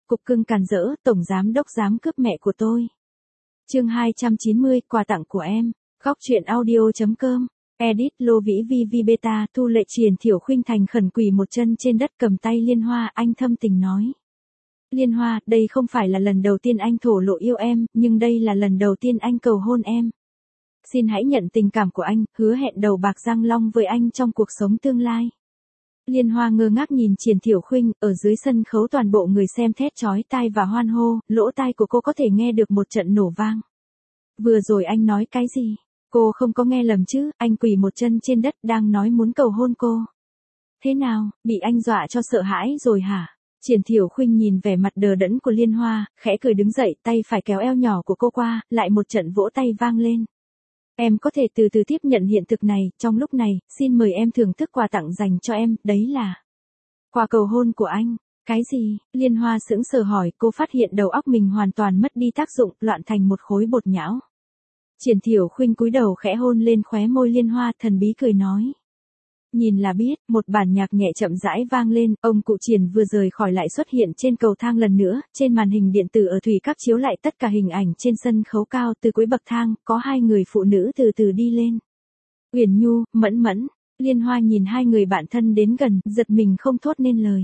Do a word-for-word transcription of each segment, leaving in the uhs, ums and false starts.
cục cưng càn rỡ, tổng giám đốc dám cướp mẹ của tôi. Chương hai trăm chín mươi, quà tặng của em. Góc truyện audio.com. Edit Lô Vĩ Vi Vi Beta. Thu Lệ Triền Thiểu Khuynh thành khẩn quỳ một chân trên đất cầm tay Liên Hoa, anh thâm tình nói. Liên Hoa, đây không phải là lần đầu tiên anh thổ lộ yêu em, nhưng đây là lần đầu tiên anh cầu hôn em. Xin hãy nhận tình cảm của anh, hứa hẹn đầu bạc răng long với anh trong cuộc sống tương lai. Liên Hoa ngơ ngác nhìn Triền Thiểu Khuynh, ở dưới sân khấu toàn bộ người xem thét chói tai và hoan hô, lỗ tai của cô có thể nghe được một trận nổ vang. Vừa rồi anh nói cái gì? Cô không có nghe lầm chứ, anh quỳ một chân trên đất đang nói muốn cầu hôn cô. Thế nào, bị anh dọa cho sợ hãi rồi hả? Triền Thiểu Khuynh nhìn vẻ mặt đờ đẫn của Liên Hoa, khẽ cười đứng dậy, tay phải kéo eo nhỏ của cô qua, lại một trận vỗ tay vang lên. Em có thể từ từ tiếp nhận hiện thực này, trong lúc này, xin mời em thưởng thức quà tặng dành cho em, đấy là quà cầu hôn của anh. Cái gì? Liên Hoa sững sờ hỏi, cô phát hiện đầu óc mình hoàn toàn mất đi tác dụng, loạn thành một khối bột nhão. Triền Thiểu Khuynh cúi đầu khẽ hôn lên khóe môi Liên Hoa, thần bí cười nói. Nhìn là biết, một bản nhạc nhẹ chậm rãi vang lên, ông cụ Triền vừa rời khỏi lại xuất hiện trên cầu thang lần nữa, trên màn hình điện tử ở thủy các chiếu lại tất cả hình ảnh trên sân khấu cao, từ cuối bậc thang, có hai người phụ nữ từ từ đi lên. Uyển Nhu, Mẫn Mẫn, Liên Hoa nhìn hai người bạn thân đến gần, giật mình không thốt nên lời.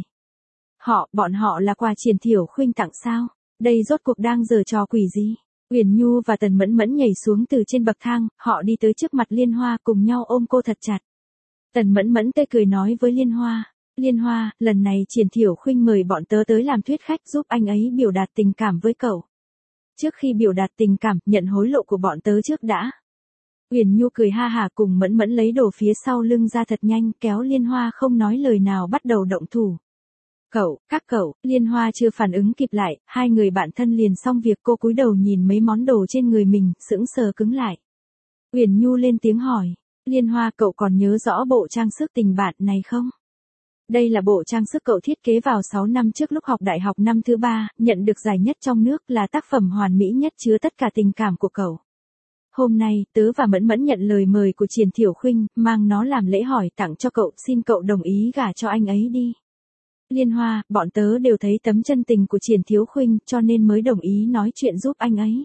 Họ, bọn họ là quà Triền Thiểu Khuynh tặng sao? Đây rốt cuộc đang giở trò quỷ gì? Uyển Nhu và Tần Mẫn Mẫn nhảy xuống từ trên bậc thang, họ đi tới trước mặt Liên Hoa cùng nhau ôm cô thật chặt. Tần Mẫn Mẫn tươi cười nói với Liên Hoa, Liên Hoa, lần này Triền Thiểu Khuynh mời bọn tớ tới làm thuyết khách giúp anh ấy biểu đạt tình cảm với cậu. Trước khi biểu đạt tình cảm, nhận hối lộ của bọn tớ trước đã. Uyển Nhu cười ha hả cùng Mẫn Mẫn lấy đồ phía sau lưng ra thật nhanh, kéo Liên Hoa không nói lời nào bắt đầu động thủ. Cậu, các cậu, Liên Hoa chưa phản ứng kịp lại, hai người bạn thân liền xong việc, cô cúi đầu nhìn mấy món đồ trên người mình, sững sờ cứng lại. Uyển Nhu lên tiếng hỏi. Liên Hoa, cậu còn nhớ rõ bộ trang sức tình bạn này không? Đây là bộ trang sức cậu thiết kế vào sáu năm trước lúc học đại học năm thứ ba, nhận được giải nhất trong nước, là tác phẩm hoàn mỹ nhất chứa tất cả tình cảm của cậu. Hôm nay, tớ và Mẫn Mẫn nhận lời mời của Triền Thiểu Khuynh, mang nó làm lễ hỏi tặng cho cậu, xin cậu đồng ý gả cho anh ấy đi. Liên Hoa, bọn tớ đều thấy tấm chân tình của Triền Thiểu Khuynh, cho nên mới đồng ý nói chuyện giúp anh ấy.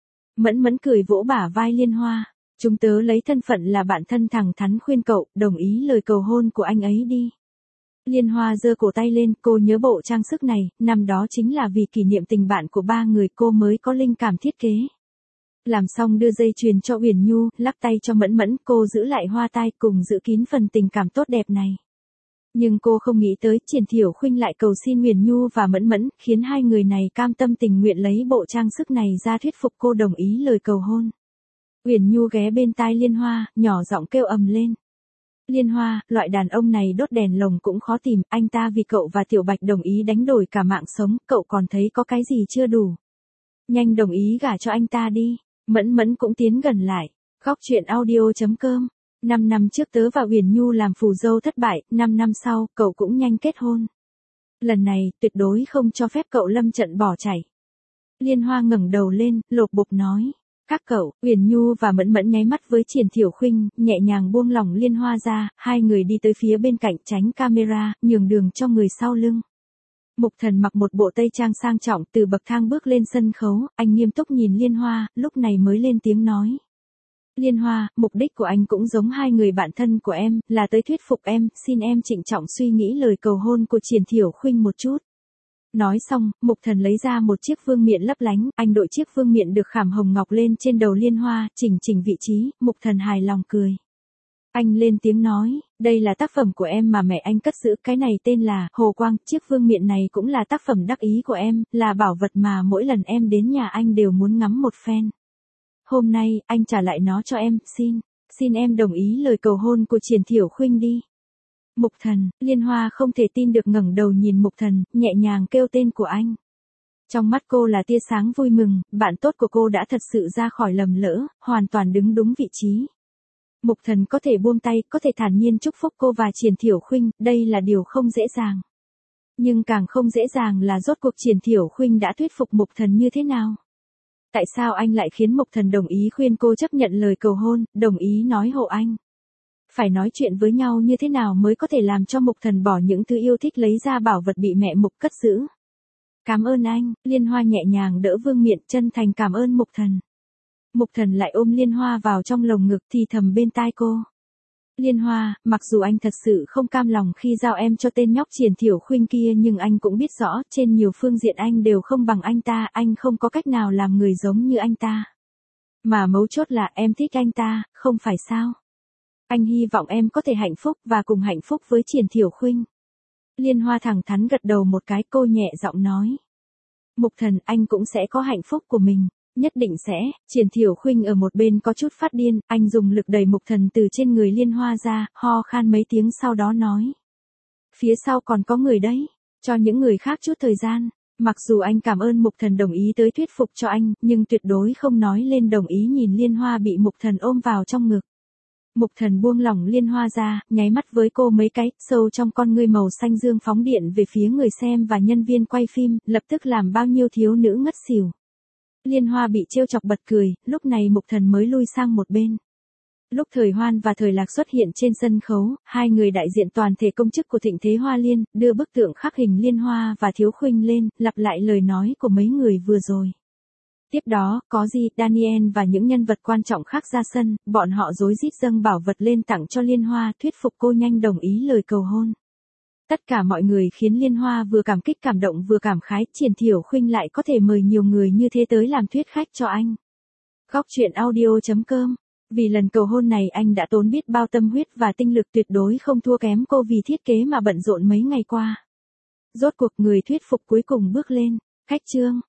Mẫn Mẫn cười vỗ bả vai Liên Hoa. Chúng tớ lấy thân phận là bạn thân thẳng thắn khuyên cậu, đồng ý lời cầu hôn của anh ấy đi. Liên Hoa giơ cổ tay lên, cô nhớ bộ trang sức này, năm đó chính là vì kỷ niệm tình bạn của ba người cô mới có linh cảm thiết kế. Làm xong đưa dây chuyền cho Uyển Nhu, lắc tay cho Mẫn Mẫn, cô giữ lại hoa tai cùng giữ kín phần tình cảm tốt đẹp này. Nhưng cô không nghĩ tới, Triền Thiểu Khuynh lại cầu xin Uyển Nhu và Mẫn Mẫn, khiến hai người này cam tâm tình nguyện lấy bộ trang sức này ra thuyết phục cô đồng ý lời cầu hôn. Uyển Nhu ghé bên tai Liên Hoa, nhỏ giọng kêu ầm lên. Liên Hoa, loại đàn ông này đốt đèn lồng cũng khó tìm, anh ta vì cậu và Tiểu Bạch đồng ý đánh đổi cả mạng sống, cậu còn thấy có cái gì chưa đủ. Nhanh đồng ý gả cho anh ta đi. Mẫn Mẫn cũng tiến gần lại. Góc truyện audio.com. Năm năm trước tớ và Uyển Nhu làm phù dâu thất bại, năm năm sau, cậu cũng nhanh kết hôn. Lần này, tuyệt đối không cho phép cậu lâm trận bỏ chạy. Liên Hoa ngẩng đầu lên, lột bột nói. Các cậu, Uyển Nhu và Mẫn Mẫn nháy mắt với Triền Thiểu Khuynh, nhẹ nhàng buông lỏng Liên Hoa ra, hai người đi tới phía bên cạnh tránh camera, nhường đường cho người sau lưng. Mục Thần mặc một bộ tây trang sang trọng từ bậc thang bước lên sân khấu, anh nghiêm túc nhìn Liên Hoa, lúc này mới lên tiếng nói. Liên Hoa, mục đích của anh cũng giống hai người bạn thân của em, là tới thuyết phục em, xin em trịnh trọng suy nghĩ lời cầu hôn của Triền Thiểu Khuynh một chút. Nói xong, Mục Thần lấy ra một chiếc vương miện lấp lánh, anh đội chiếc vương miện được khảm hồng ngọc lên trên đầu Liên Hoa, chỉnh chỉnh vị trí, Mục Thần hài lòng cười. Anh lên tiếng nói, đây là tác phẩm của em mà mẹ anh cất giữ, cái này tên là Hồ Quang, chiếc vương miện này cũng là tác phẩm đắc ý của em, là bảo vật mà mỗi lần em đến nhà anh đều muốn ngắm một phen. Hôm nay, anh trả lại nó cho em, xin, xin em đồng ý lời cầu hôn của Triền Thiểu Khuynh đi. Mục Thần, Liên Hoa không thể tin được ngẩng đầu nhìn Mục Thần, nhẹ nhàng kêu tên của anh. Trong mắt cô là tia sáng vui mừng, bạn tốt của cô đã thật sự ra khỏi lầm lỡ, hoàn toàn đứng đúng vị trí. Mục Thần có thể buông tay, có thể thản nhiên chúc phúc cô và Triền Thiểu Khuynh, đây là điều không dễ dàng. Nhưng càng không dễ dàng là rốt cuộc Triền Thiểu Khuynh đã thuyết phục Mục Thần như thế nào. Tại sao anh lại khiến Mục Thần đồng ý khuyên cô chấp nhận lời cầu hôn, đồng ý nói hộ anh? Phải nói chuyện với nhau như thế nào mới có thể làm cho Mục Thần bỏ những thứ yêu thích lấy ra bảo vật bị mẹ Mục cất giữ? Cảm ơn anh, Liên Hoa nhẹ nhàng đỡ Vương Miện, chân thành cảm ơn Mục Thần. Mục Thần lại ôm Liên Hoa vào trong lồng ngực thì thầm bên tai cô. Liên Hoa, mặc dù anh thật sự không cam lòng khi giao em cho tên nhóc Triển Thiểu Khuynh kia nhưng anh cũng biết rõ trên nhiều phương diện anh đều không bằng anh ta, anh không có cách nào làm người giống như anh ta. Mà mấu chốt là em thích anh ta, không phải sao? Anh hy vọng em có thể hạnh phúc và cùng hạnh phúc với Triển Thiểu Khuynh. Liên Hoa thẳng thắn gật đầu một cái, cô nhẹ giọng nói. Mục Thần, anh cũng sẽ có hạnh phúc của mình. Nhất định sẽ. Triển Thiểu Khuynh ở một bên có chút phát điên, anh dùng lực đẩy Mục Thần từ trên người Liên Hoa ra, ho khan mấy tiếng sau đó nói. Phía sau còn có người đấy, cho những người khác chút thời gian. Mặc dù anh cảm ơn Mục Thần đồng ý tới thuyết phục cho anh, nhưng tuyệt đối không nói lên đồng ý nhìn Liên Hoa bị Mục Thần ôm vào trong ngực. Mục Thần buông lỏng Liên Hoa ra, nháy mắt với cô mấy cái, sâu trong con ngươi màu xanh dương phóng điện về phía người xem và nhân viên quay phim, lập tức làm bao nhiêu thiếu nữ ngất xỉu. Liên Hoa bị trêu chọc bật cười, lúc này Mục Thần mới lui sang một bên. Lúc Thời Hoan và Thời Lạc xuất hiện trên sân khấu, hai người đại diện toàn thể công chức của Thịnh Thế Hoa Liên, đưa bức tượng khắc hình Liên Hoa và Thiếu Khuynh lên, lặp lại lời nói của mấy người vừa rồi. Tiếp đó, có gì, Daniel và những nhân vật quan trọng khác ra sân, bọn họ rối rít dâng bảo vật lên tặng cho Liên Hoa, thuyết phục cô nhanh đồng ý lời cầu hôn. Tất cả mọi người khiến Liên Hoa vừa cảm kích cảm động vừa cảm khái, Triển Thiểu Khuynh lại có thể mời nhiều người như thế tới làm thuyết khách cho anh. Góc truyện audio chấm com. Vì lần cầu hôn này anh đã tốn biết bao tâm huyết và tinh lực, tuyệt đối không thua kém cô vì thiết kế mà bận rộn mấy ngày qua. Rốt cuộc người thuyết phục cuối cùng bước lên. Khách trương.